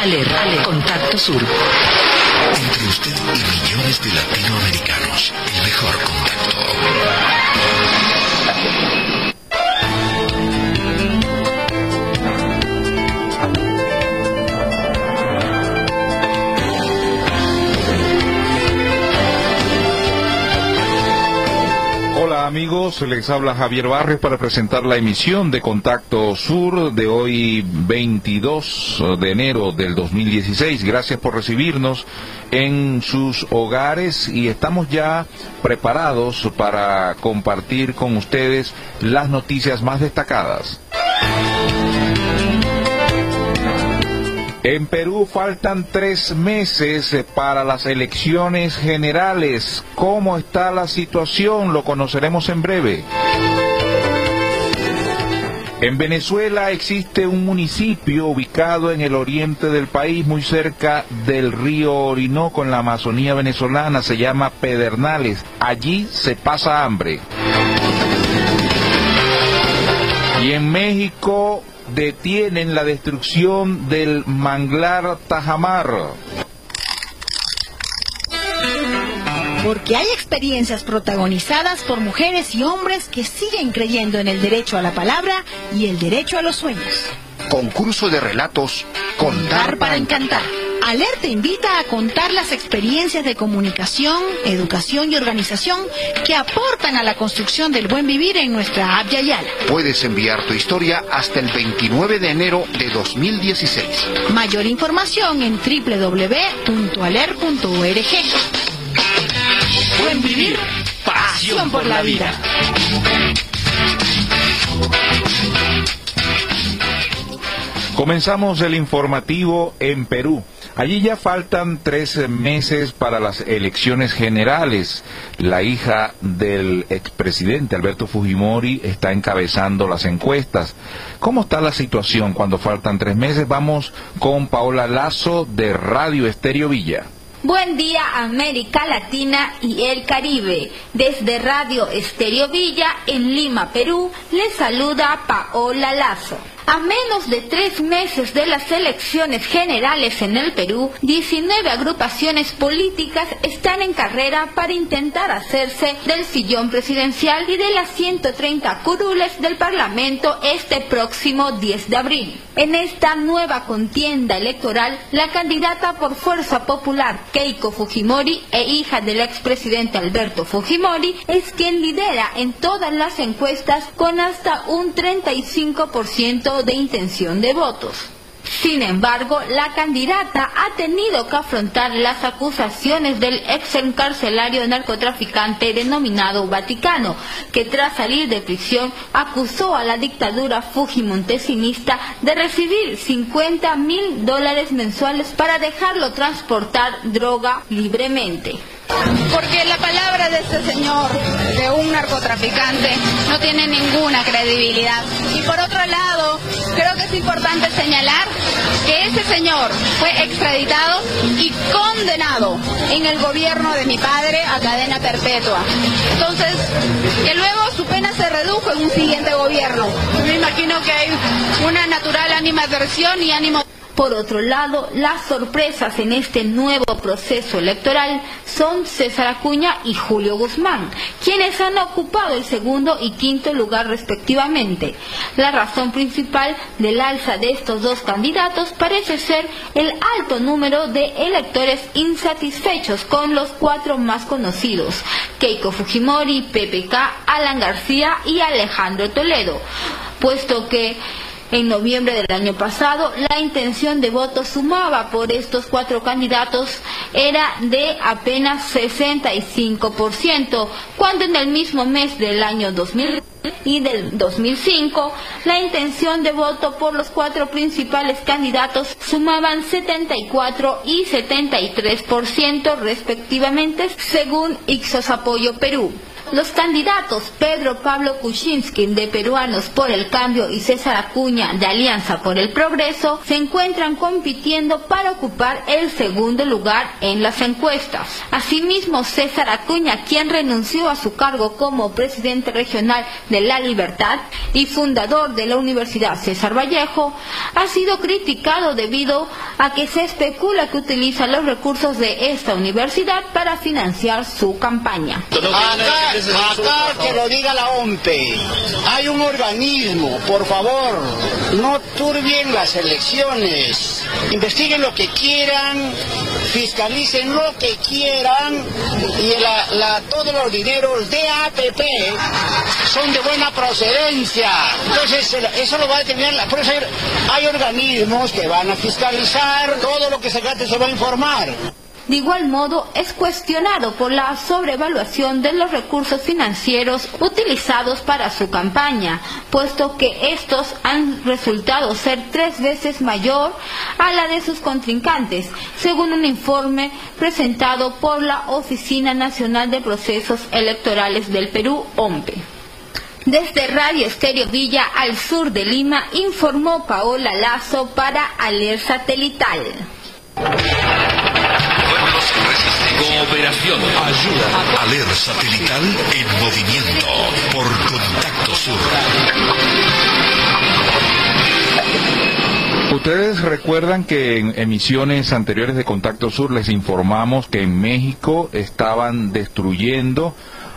Alerta. Contacto Sur. Entre usted y millones de latinoamericanos, el mejor contacto. Hola amigos, les habla Javier Barrios para presentar la emisión de Contacto Sur de hoy 22 de enero del 2016. Gracias por recibirnos en sus hogares y estamos ya preparados para compartir con ustedes las noticias más destacadas. En Perú faltan 3 meses para las elecciones generales. ¿Cómo está la situación? Lo conoceremos en breve. En Venezuela existe un municipio ubicado en el oriente del país, muy cerca del río Orinoco, en la Amazonía venezolana. Se llama Pedernales. Allí se pasa hambre. Y en México detienen la destrucción del manglar Tajamar. Porque hay experiencias protagonizadas por mujeres y hombres que siguen creyendo en el derecho a la palabra y el derecho a los sueños. Concurso de relatos Contar para encantar. Alerta invita a contar las experiencias de comunicación, educación y organización que aportan a la construcción del buen vivir en nuestra app Yayala. Puedes enviar tu historia hasta el 29 de enero de 2016. Mayor información en www.aler.org. Buen vivir, pasión por la vida. Comenzamos el informativo en Perú. Allí ya faltan 3 meses para las elecciones generales. La hija del expresidente Alberto Fujimori está encabezando las encuestas. ¿Cómo está la situación cuando faltan 3 meses? Vamos con Paola Lazo de Radio Estéreo Villa. Buen día América Latina y el Caribe. Desde Radio Estéreo Villa en Lima, Perú, les saluda Paola Lazo. A menos de 3 meses de las elecciones generales en el Perú, 19 agrupaciones políticas están en carrera para intentar hacerse del sillón presidencial y de las 130 curules del Parlamento este próximo 10 de abril. En esta nueva contienda electoral, la candidata por Fuerza Popular, Keiko Fujimori, e hija del expresidente Alberto Fujimori, es quien lidera en todas las encuestas con hasta un 35% de intención de votos. Sin embargo, la candidata ha tenido que afrontar las acusaciones del ex encarcelario narcotraficante denominado Vaticano, que tras salir de prisión acusó a la dictadura fujimontesinista de recibir $50,000 mensuales para dejarlo transportar droga libremente. Porque la palabra de este señor, de un narcotraficante, no tiene ninguna credibilidad. Y por otro lado, creo que es importante señalar que ese señor fue extraditado y condenado en el gobierno de mi padre a cadena perpetua. Entonces, que luego su pena se redujo en un siguiente gobierno. Me imagino que hay una natural animadversión y ánimo. Por otro lado, las sorpresas en este nuevo proceso electoral son César Acuña y Julio Guzmán, quienes han ocupado el segundo y quinto lugar respectivamente. La razón principal del alza de estos dos candidatos parece ser el alto número de electores insatisfechos con los 4 más conocidos: Keiko Fujimori, PPK, Alan García y Alejandro Toledo, puesto que en noviembre del año pasado, la intención de voto sumada por estos 4 candidatos era de apenas 65%, cuando en el mismo mes del año 2000 y del 2005, la intención de voto por los 4 principales candidatos sumaban 74 y 73% respectivamente, según Ipsos Apoyo Perú. Los candidatos Pedro Pablo Kuczynski de Peruanos por el Cambio y César Acuña de Alianza por el Progreso se encuentran compitiendo para ocupar el segundo lugar en las encuestas. Asimismo, César Acuña, quien renunció a su cargo como presidente regional de La Libertad y fundador de la Universidad César Vallejo, ha sido criticado debido a que se especula que utiliza los recursos de esta universidad para financiar su campaña. Acá que lo diga la OMPE, hay un organismo, por favor, no turbien las elecciones, investiguen lo que quieran, fiscalicen lo que quieran, y todos los dineros de APP son de buena procedencia. Entonces eso lo va a determinar la prensa. Hay organismos que van a fiscalizar, todo lo que se gaste se va a informar. De igual modo, es cuestionado por la sobrevaluación de los recursos financieros utilizados para su campaña, puesto que estos han resultado ser 3 veces mayor a la de sus contrincantes, según un informe presentado por la Oficina Nacional de Procesos Electorales del Perú, OMPE. Desde Radio Estéreo Villa, al sur de Lima, informó Paola Lazo para Aler Satelital. Cooperación. Ayuda. Aler Satelital en movimiento por Contacto Sur. Ustedes recuerdan que en emisiones anteriores de Contacto Sur les informamos que en México estaban destruyendo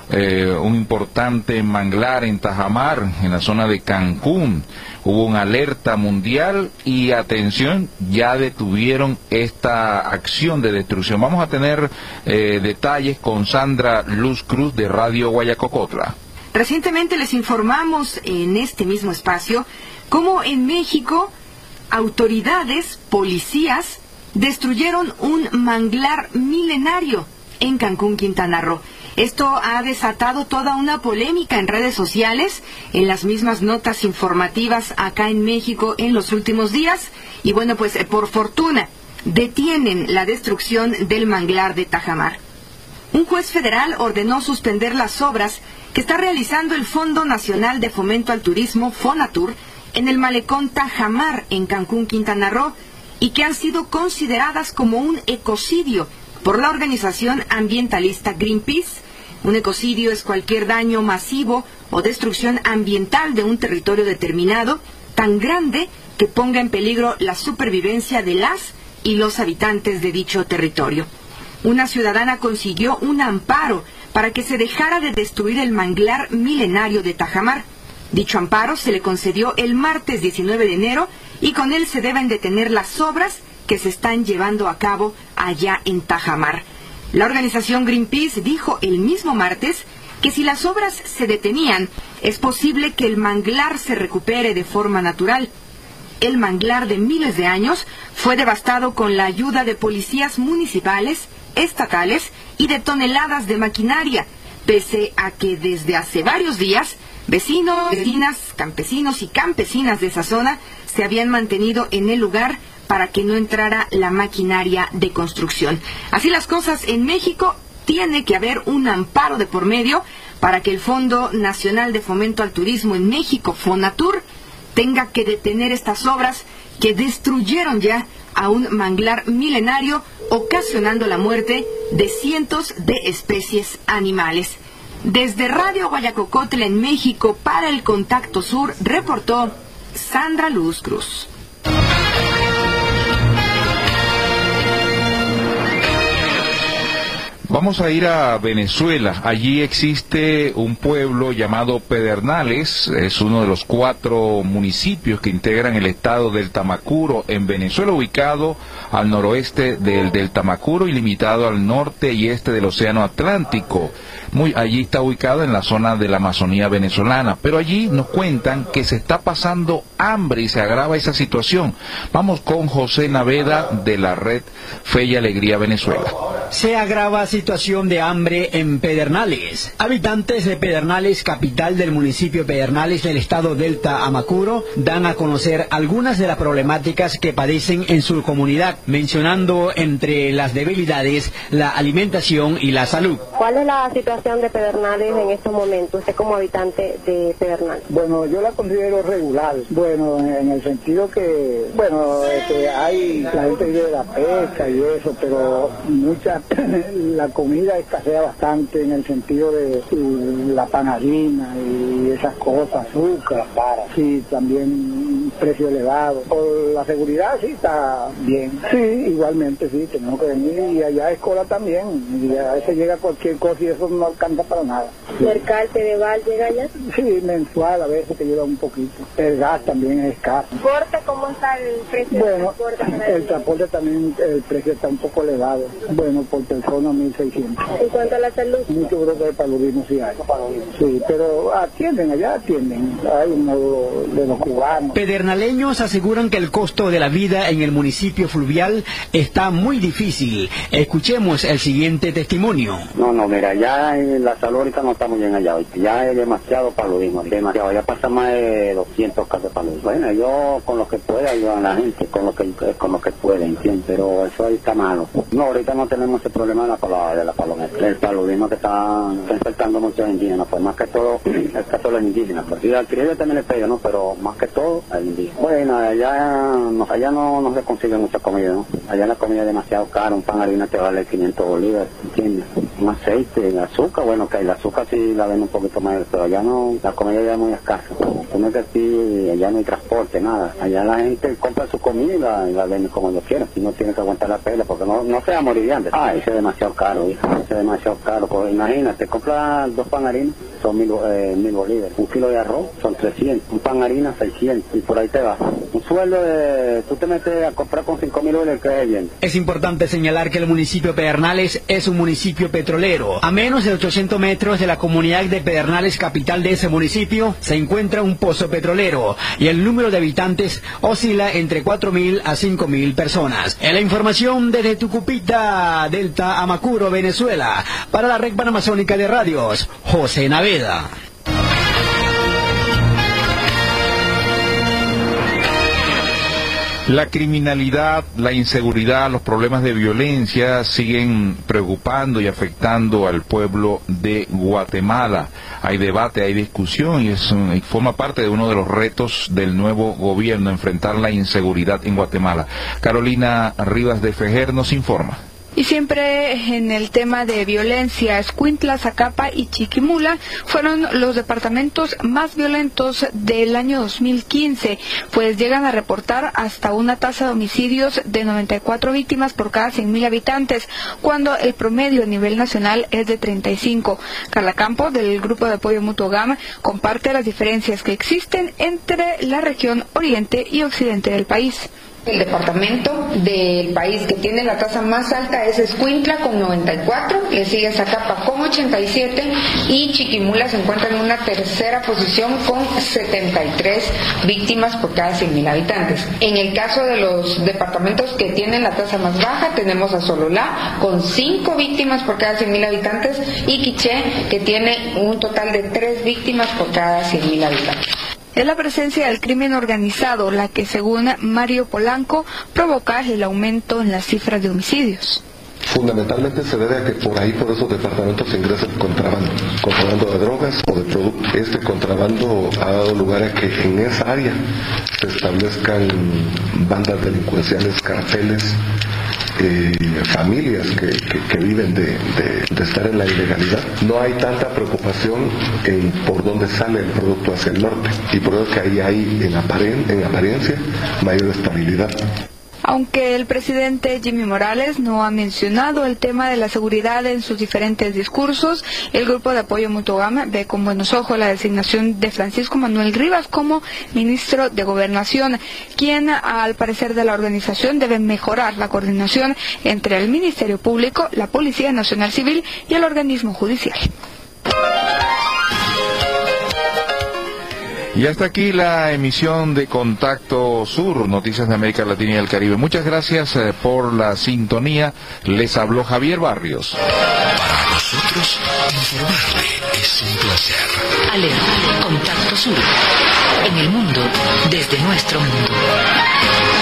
un importante manglar en Tajamar, en la zona de Cancún. Hubo una alerta mundial y atención, ya detuvieron esta acción de destrucción. Vamos a tener detalles con Sandra Luz Cruz de Radio Guayacocotla. Recientemente les informamos en este mismo espacio cómo en México autoridades, policías, destruyeron un manglar milenario en Cancún, Quintana Roo. Esto ha desatado toda una polémica en redes sociales, en las mismas notas informativas acá en México en los últimos días. Y bueno, pues por fortuna detienen la destrucción del manglar de Tajamar. Un juez federal ordenó suspender las obras que está realizando el Fondo Nacional de Fomento al Turismo, FONATUR, en el malecón Tajamar, en Cancún, Quintana Roo, y que han sido consideradas como un ecocidio por la organización ambientalista Greenpeace. Un ecocidio es cualquier daño masivo o destrucción ambiental de un territorio determinado, tan grande que ponga en peligro la supervivencia de las y los habitantes de dicho territorio. Una ciudadana consiguió un amparo para que se dejara de destruir el manglar milenario de Tajamar. Dicho amparo se le concedió el martes 19 de enero y con él se deben detener las obras que se están llevando a cabo allá en Tajamar. La organización Greenpeace dijo el mismo martes que si las obras se detenían, es posible que el manglar se recupere de forma natural. El manglar de miles de años fue devastado con la ayuda de policías municipales, estatales y de toneladas de maquinaria, pese a que desde hace varios días vecinos, vecinas, campesinos y campesinas de esa zona se habían mantenido en el lugar para que no entrara la maquinaria de construcción. Así las cosas, en México tiene que haber un amparo de por medio para que el Fondo Nacional de Fomento al Turismo en México, FONATUR, tenga que detener estas obras que destruyeron ya a un manglar milenario, ocasionando la muerte de cientos de especies animales. Desde Radio Guayacocotla en México para el Contacto Sur, reportó Sandra Luz Cruz. Vamos a ir a Venezuela. Allí existe un pueblo llamado Pedernales. Es uno de los 4 municipios que integran el estado del Tamacuro en Venezuela, ubicado al noroeste del Tamacuro y limitado al norte y este del Océano Atlántico. Allí está ubicado en la zona de la Amazonía venezolana, pero allí nos cuentan que se está pasando hambre y se agrava esa situación. Vamos con José Naveda de la red Fe y Alegría Venezuela. Se agrava situación de hambre en Pedernales. Habitantes de Pedernales, capital del municipio Pedernales del estado Delta Amacuro, dan a conocer algunas de las problemáticas que padecen en su comunidad, mencionando entre las debilidades la alimentación y la salud. ¿Cuál es la situación de Pedernales en estos momentos, usted como habitante de Pedernales? Bueno, yo la considero regular. Bueno, en el sentido que, que hay, la gente vive de la pesca y eso, pero la comida escasea bastante en el sentido de la panarina y esas cosas, azúcar, sí, también precio elevado. Por la seguridad sí está bien. Sí, igualmente sí, tenemos que venir y allá es cola también, y a veces llega cualquier cosa y eso no alcanza para nada. ¿Mercal Cedeval llega allá? Sí, mensual a veces que llega un poquito. El gas también es escaso. ¿Transporte cómo está el precio? Bueno, el transporte también, el precio está un poco elevado. Bueno, por persona 1.600. ¿En cuanto a la salud? Mucho grupo de paludismo sí hay. Sí, pero allá atienden. Hay uno de los cubanos. Pedernaleños aseguran que el costo de la vida en el municipio fluvial está muy difícil. Escuchemos el siguiente testimonio. No, mira, ya en la salud ahorita no está muy bien allá. Ya hay demasiado paludismo, demasiado. Ya pasa más de 200 casos de paludismo. Bueno, yo con lo que pueda ayudo a la gente, con lo que pueda, ¿entiendes? Pero eso ahí está malo. No, ahorita no tenemos ese problema de la paludismo. El paludismo que está infectando muchos indígenas, pues más que todo, el caso de los indígenas. Pues sí, al criollo también le pega, ¿no? Pero más que todo, al indígena. Bueno, allá no se consigue mucha comida, ¿no? Allá la comida es demasiado cara, un pan de harina te vale 500 bolívares, ¿entiendes? Un aceite, azúcar, bueno, que el azúcar sí la ven un poquito más, pero allá no, la comida ya es muy escasa. Tiene que decir, allá no hay transporte, nada. Allá la gente compra su comida y la vende como yo quiera, y no tiene que aguantar la pela, porque no se va a morir de hambre. Eso es demasiado caro, hijo. Eso es demasiado caro, pues imagínate, compras 2 pan harina, son 1.000 bolívares. Un kilo de arroz son 300, un pan harina 600, y por ahí te va. Un sueldo tú te metes a comprar con 5.000 bolívares, que es bien. Es importante señalar que el municipio Pedernales es un municipio petrolero. A menos de 800 metros de la comunidad de Pedernales, capital de ese municipio, se encuentra un pozo petrolero y el número de habitantes oscila entre 4.000 a 5.000 personas. En la información desde Tucupita, Delta Amacuro, Venezuela, para la Red Panamazónica de Radios, José Naveda. La criminalidad, la inseguridad, los problemas de violencia siguen preocupando y afectando al pueblo de Guatemala. Hay debate, hay discusión y forma parte de uno de los retos del nuevo gobierno, enfrentar la inseguridad en Guatemala. Carolina Rivas de Fejer nos informa. Y siempre en el tema de violencia, Escuintla, Zacapa y Chiquimula fueron los departamentos más violentos del año 2015, pues llegan a reportar hasta una tasa de homicidios de 94 víctimas por cada 100.000 habitantes, cuando el promedio a nivel nacional es de 35. Carla Campos, del Grupo de Apoyo Mutuo GAM, comparte las diferencias que existen entre la región oriente y occidente del país. El departamento del país que tiene la tasa más alta es Escuintla con 94, le sigue Zacapa con 87 y Chiquimula se encuentra en una tercera posición con 73 víctimas por cada 100.000 habitantes. En el caso de los departamentos que tienen la tasa más baja, tenemos a Sololá con 5 víctimas por cada 100.000 habitantes y Quiché, que tiene un total de 3 víctimas por cada 100.000 habitantes. Es la presencia del crimen organizado la que, según Mario Polanco, provoca el aumento en las cifras de homicidios. Fundamentalmente se debe a que por esos departamentos se ingresa el contrabando de drogas o de productos. Este contrabando ha dado lugar a que en esa área se establezcan bandas delincuenciales, carteles, familias que viven de estar en la ilegalidad. No hay tanta preocupación en por dónde sale el producto hacia el norte, y por eso que ahí hay en apariencia mayor estabilidad. Aunque el presidente Jimmy Morales no ha mencionado el tema de la seguridad en sus diferentes discursos, el Grupo de Apoyo Mutuo GAM ve con buenos ojos la designación de Francisco Manuel Rivas como ministro de Gobernación, quien, al parecer de la organización, debe mejorar la coordinación entre el Ministerio Público, la Policía Nacional Civil y el organismo judicial. Y hasta aquí la emisión de Contacto Sur, Noticias de América Latina y el Caribe. Muchas gracias por la sintonía. Les habló Javier Barrios. Para nosotros, informarle es un placer. Alerta, Contacto Sur. En el mundo, desde nuestro mundo.